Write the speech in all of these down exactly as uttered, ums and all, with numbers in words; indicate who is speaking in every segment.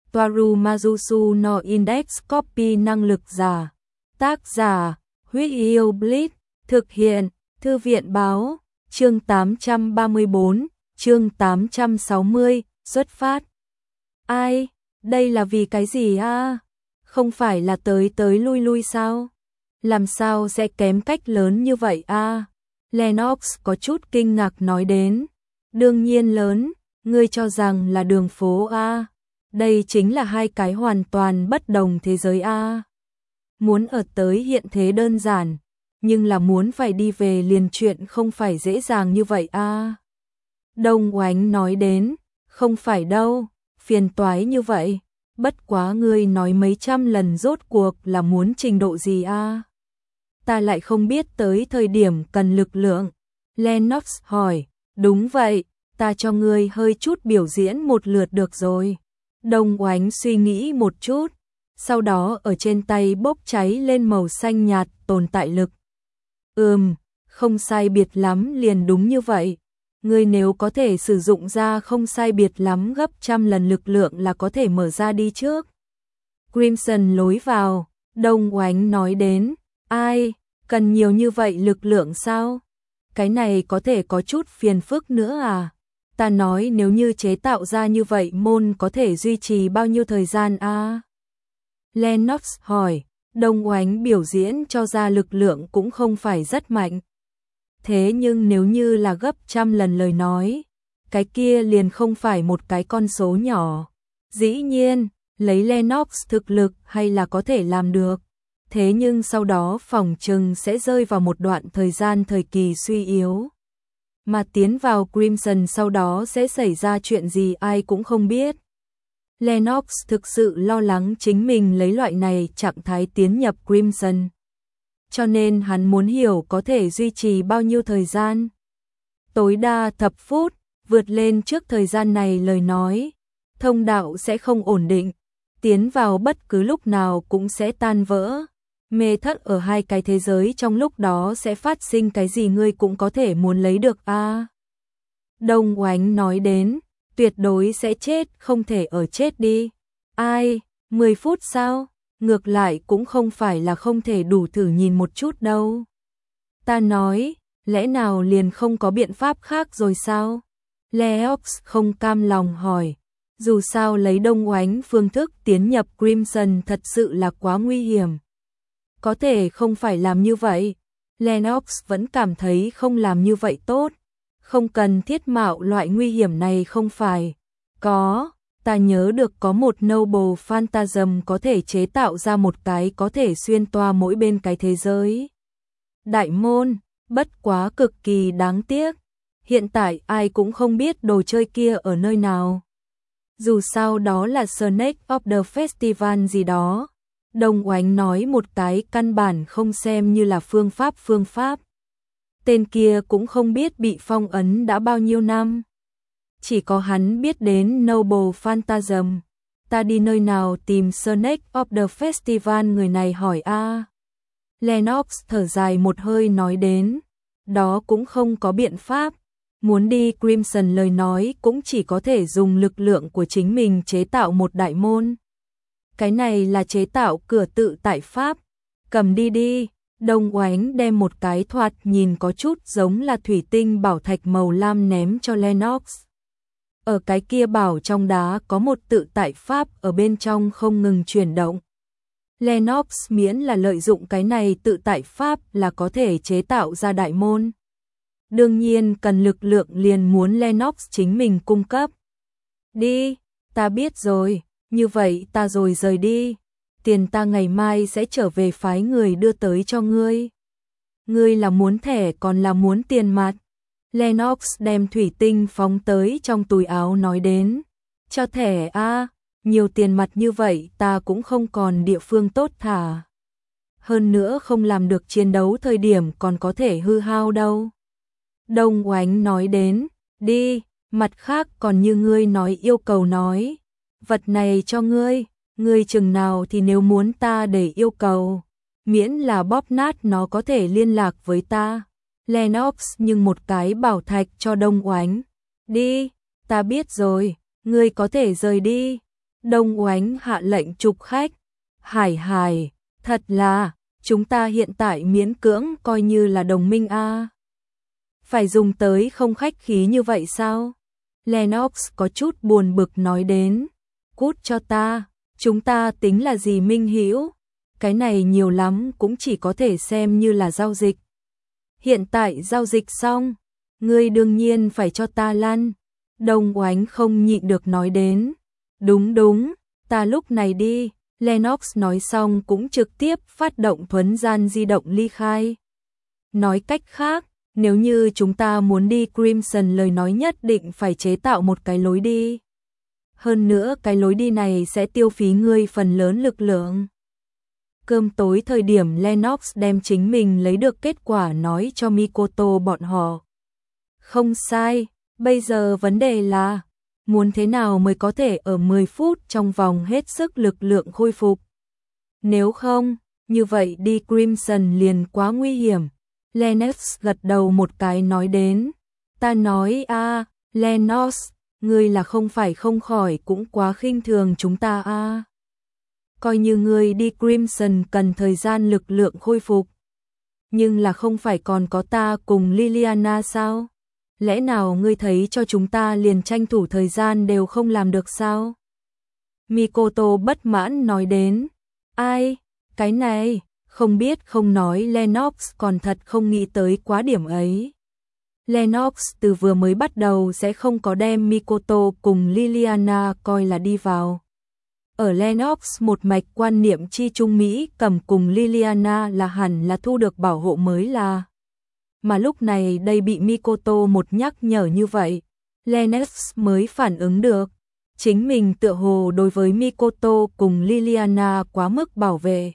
Speaker 1: Toaru Majusu no Index Copy năng lực giả. Tác giả, Huyết Yêu Blitz, thực hiện, Thư viện báo, chương tám trăm ba mươi bốn, chương tám trăm sáu mươi, xuất phát. Ai, đây là vì cái gì a? Không phải là tới tới lui lui sao? Làm sao sẽ kém cách lớn như vậy a? Lennox có chút kinh ngạc nói đến. Đương nhiên lớn, ngươi cho rằng là đường phố a? Đây chính là hai cái hoàn toàn bất đồng thế giới a. Muốn ở tới hiện thế đơn giản, nhưng là muốn phải đi về liền chuyện không phải dễ dàng như vậy a. Đông Oánh nói đến, không phải đâu, phiền toái như vậy, bất quá ngươi nói mấy trăm lần rốt cuộc là muốn trình độ gì a? Ta lại không biết tới thời điểm cần lực lượng. Lennox hỏi, đúng vậy, ta cho ngươi hơi chút biểu diễn một lượt được rồi. Đông Oánh suy nghĩ một chút, sau đó ở trên tay bốc cháy lên màu xanh nhạt tồn tại lực. Ừm, không sai biệt lắm liền đúng như vậy. Ngươi nếu có thể sử dụng ra không sai biệt lắm gấp trăm lần lực lượng là có thể mở ra đi trước. Crimson lối vào, Đông Oánh nói đến, ai, cần nhiều như vậy lực lượng sao? Cái này có thể có chút phiền phức nữa à? Ta nói nếu như chế tạo ra như vậy môn có thể duy trì bao nhiêu thời gian a? À? Lennox hỏi, Đông Oánh biểu diễn cho ra lực lượng cũng không phải rất mạnh. Thế nhưng nếu như là gấp trăm lần lời nói, cái kia liền không phải một cái con số nhỏ. Dĩ nhiên, lấy Lennox thực lực hay là có thể làm được. Thế nhưng sau đó phòng trừng sẽ rơi vào một đoạn thời gian thời kỳ suy yếu. Mà tiến vào Crimson sau đó sẽ xảy ra chuyện gì ai cũng không biết. Lennox thực sự lo lắng chính mình lấy loại này trạng thái tiến nhập Crimson. Cho nên hắn muốn hiểu có thể duy trì bao nhiêu thời gian. Tối đa thập phút, vượt lên trước thời gian này lời nói. Thông đạo sẽ không ổn định, tiến vào bất cứ lúc nào cũng sẽ tan vỡ. Mê thất ở hai cái thế giới trong lúc đó sẽ phát sinh cái gì ngươi cũng có thể muốn lấy được a. À, Đông Oánh nói đến, tuyệt đối sẽ chết, không thể ở chết đi. Ai, mười phút sao? Ngược lại cũng không phải là không thể đủ thử nhìn một chút đâu. Ta nói, lẽ nào liền không có biện pháp khác rồi sao? Leox không cam lòng hỏi. Dù sao lấy Đông Oánh phương thức tiến nhập Crimson thật sự là quá nguy hiểm. Có thể không phải làm như vậy. Lennox vẫn cảm thấy không làm như vậy tốt. Không cần thiết mạo loại nguy hiểm này không phải. Có, ta nhớ được có một Noble Phantasm có thể chế tạo ra một cái có thể xuyên toa mỗi bên cái thế giới. Đại môn, bất quá cực kỳ đáng tiếc. Hiện tại ai cũng không biết đồ chơi kia ở nơi nào. Dù sao đó là Snake of the Festival gì đó. Đông Oánh nói một cái căn bản không xem như là phương pháp phương pháp. Tên kia cũng không biết bị phong ấn đã bao nhiêu năm. Chỉ có hắn biết đến Noble Phantasm. Ta đi nơi nào tìm Snake of the Festival người này hỏi a. À. Lennox thở dài một hơi nói đến. Đó cũng không có biện pháp. Muốn đi Crimson lời nói cũng chỉ có thể dùng lực lượng của chính mình chế tạo một đại môn. Cái này là chế tạo cửa tự tại pháp. Cầm đi đi. Đông Oánh đem một cái thoạt nhìn có chút giống là thủy tinh bảo thạch màu lam ném cho Lennox. Ở cái kia bảo trong đá có một tự tại pháp ở bên trong không ngừng chuyển động. Lennox miễn là lợi dụng cái này tự tại pháp là có thể chế tạo ra đại môn. Đương nhiên cần lực lượng liền muốn Lennox chính mình cung cấp. Đi, ta biết rồi, như vậy ta rồi rời đi. Tiền ta ngày mai sẽ trở về phái người đưa tới cho ngươi. Ngươi là muốn thẻ còn là muốn tiền mặt? Lennox đem thủy tinh phóng tới trong túi áo nói đến. Cho thẻ a, à, nhiều tiền mặt như vậy ta cũng không còn địa phương tốt thả. Hơn nữa không làm được chiến đấu thời điểm còn có thể hư hao đâu. Đông Oánh nói đến, đi, mặt khác còn như ngươi nói yêu cầu nói. Vật này cho ngươi. Ngươi chừng nào thì nếu muốn ta để yêu cầu, miễn là bóp nát nó có thể liên lạc với ta. Lennox nhưng một cái bảo thạch cho Đông Oánh. Đi, ta biết rồi, ngươi có thể rời đi. Đông Oánh hạ lệnh trục khách. Hải Hải, thật là, chúng ta hiện tại miễn cưỡng coi như là đồng minh a. Phải dùng tới không khách khí như vậy sao? Lennox có chút buồn bực nói đến. Cút cho ta, chúng ta tính là gì minh hữu? Cái này nhiều lắm cũng chỉ có thể xem như là giao dịch. Hiện tại giao dịch xong, ngươi đương nhiên phải cho ta lăn. Đông Oánh không nhịn được nói đến. Đúng đúng, ta lúc này đi. Lennox nói xong cũng trực tiếp phát động thuấn gian di động ly khai. Nói cách khác, nếu như chúng ta muốn đi Crimson lời nói nhất định phải chế tạo một cái lối đi. Hơn nữa cái lối đi này sẽ tiêu phí ngươi phần lớn lực lượng. Cơm tối thời điểm Lennox đem chính mình lấy được kết quả nói cho Mikoto bọn họ. Không sai, bây giờ vấn đề là muốn thế nào mới có thể ở mười phút trong vòng hết sức lực lượng khôi phục. Nếu không, như vậy đi Crimson liền quá nguy hiểm. Lennox gật đầu một cái nói đến. Ta nói a, à, Lennox, ngươi là không phải không khỏi cũng quá khinh thường chúng ta a. À. Coi như ngươi đi Crimson cần thời gian lực lượng khôi phục. Nhưng là không phải còn có ta cùng Liliana sao? Lẽ nào ngươi thấy cho chúng ta liền tranh thủ thời gian đều không làm được sao? Mikoto bất mãn nói đến. Ai? Cái này, không biết không nói Lennox còn thật không nghĩ tới quá điểm ấy. Lennox từ vừa mới bắt đầu sẽ không có đem Mikoto cùng Liliana coi là đi vào. Ở Lennox một mạch quan niệm chi trung Mỹ cầm cùng Liliana là hẳn là thu được bảo hộ mới là. Mà lúc này đây bị Mikoto một nhắc nhở như vậy, Lennox mới phản ứng được. Chính mình tựa hồ đối với Mikoto cùng Liliana quá mức bảo vệ.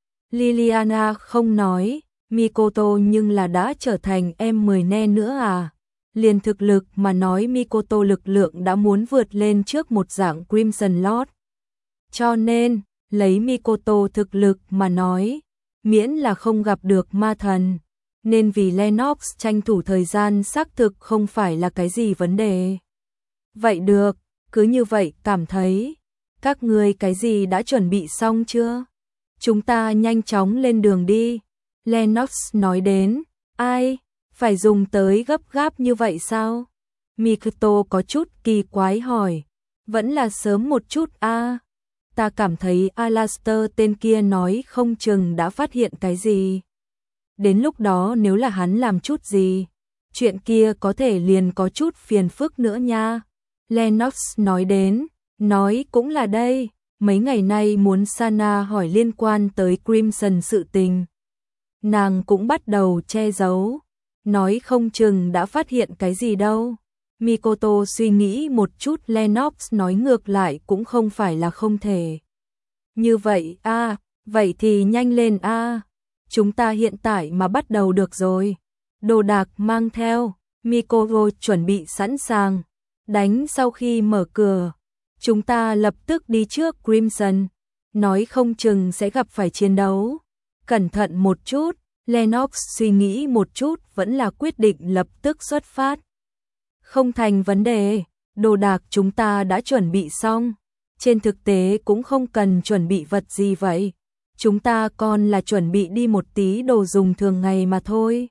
Speaker 1: Liliana không nói, Mikoto nhưng là đã trở thành em mười ne nữa à. Liền thực lực mà nói Mikoto lực lượng đã muốn vượt lên trước một dạng Crimson Lord. Cho nên, lấy Mikoto thực lực mà nói, miễn là không gặp được ma thần, nên vì Lennox tranh thủ thời gian xác thực không phải là cái gì vấn đề. Vậy được, cứ như vậy cảm thấy, các ngươi cái gì đã chuẩn bị xong chưa? Chúng ta nhanh chóng lên đường đi. Lennox nói đến, ai, phải dùng tới gấp gáp như vậy sao? Mikoto có chút kỳ quái hỏi, vẫn là sớm một chút a. À? Ta cảm thấy Alastair tên kia nói không chừng đã phát hiện cái gì. Đến lúc đó nếu là hắn làm chút gì, chuyện kia có thể liền có chút phiền phức nữa nha. Lennox nói đến, nói cũng là đây, mấy ngày nay muốn Sana hỏi liên quan tới Crimson sự tình. Nàng cũng bắt đầu che giấu, nói không chừng đã phát hiện cái gì đâu. Mikoto suy nghĩ một chút, Lennox nói ngược lại cũng không phải là không thể. Như vậy a, à, vậy thì nhanh lên a. À. Chúng ta hiện tại mà bắt đầu được rồi. Đồ đạc mang theo, Mikoto chuẩn bị sẵn sàng. Đánh sau khi mở cửa, chúng ta lập tức đi trước Crimson. Nói không chừng sẽ gặp phải chiến đấu. Cẩn thận một chút, Lennox suy nghĩ một chút vẫn là quyết định lập tức xuất phát. Không thành vấn đề, đồ đạc chúng ta đã chuẩn bị xong. Trên thực tế cũng không cần chuẩn bị vật gì vậy. Chúng ta còn là chuẩn bị đi một tí đồ dùng thường ngày mà thôi.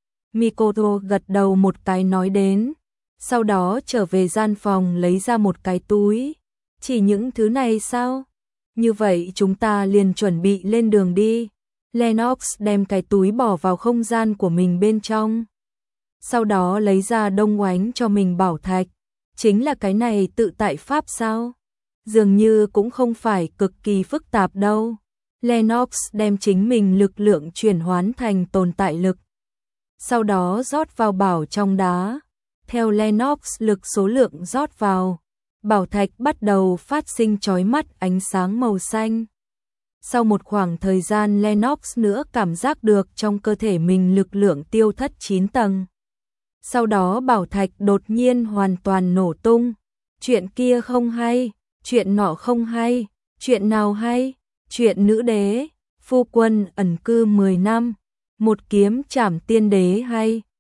Speaker 1: Mikoto gật đầu một cái nói đến. Sau đó trở về gian phòng lấy ra một cái túi. Chỉ những thứ này sao? Như vậy chúng ta liền chuẩn bị lên đường đi. Lennox đem cái túi bỏ vào không gian của mình bên trong. Sau đó lấy ra Đông Oánh cho mình bảo thạch. Chính là cái này tự tại pháp sao? Dường như cũng không phải cực kỳ phức tạp đâu. Lennox đem chính mình lực lượng chuyển hoán thành tồn tại lực. Sau đó rót vào bảo trong đá. Theo Lennox lực số lượng rót vào, bảo thạch bắt đầu phát sinh chói mắt ánh sáng màu xanh. Sau một khoảng thời gian Lennox nữa cảm giác được trong cơ thể mình lực lượng tiêu thất chín tầng. Sau đó bảo thạch đột nhiên hoàn toàn nổ tung. Chuyện kia không hay, chuyện nọ không hay, chuyện nào hay, chuyện nữ đế, phu quân ẩn cư mười năm, một kiếm trảm tiên đế hay.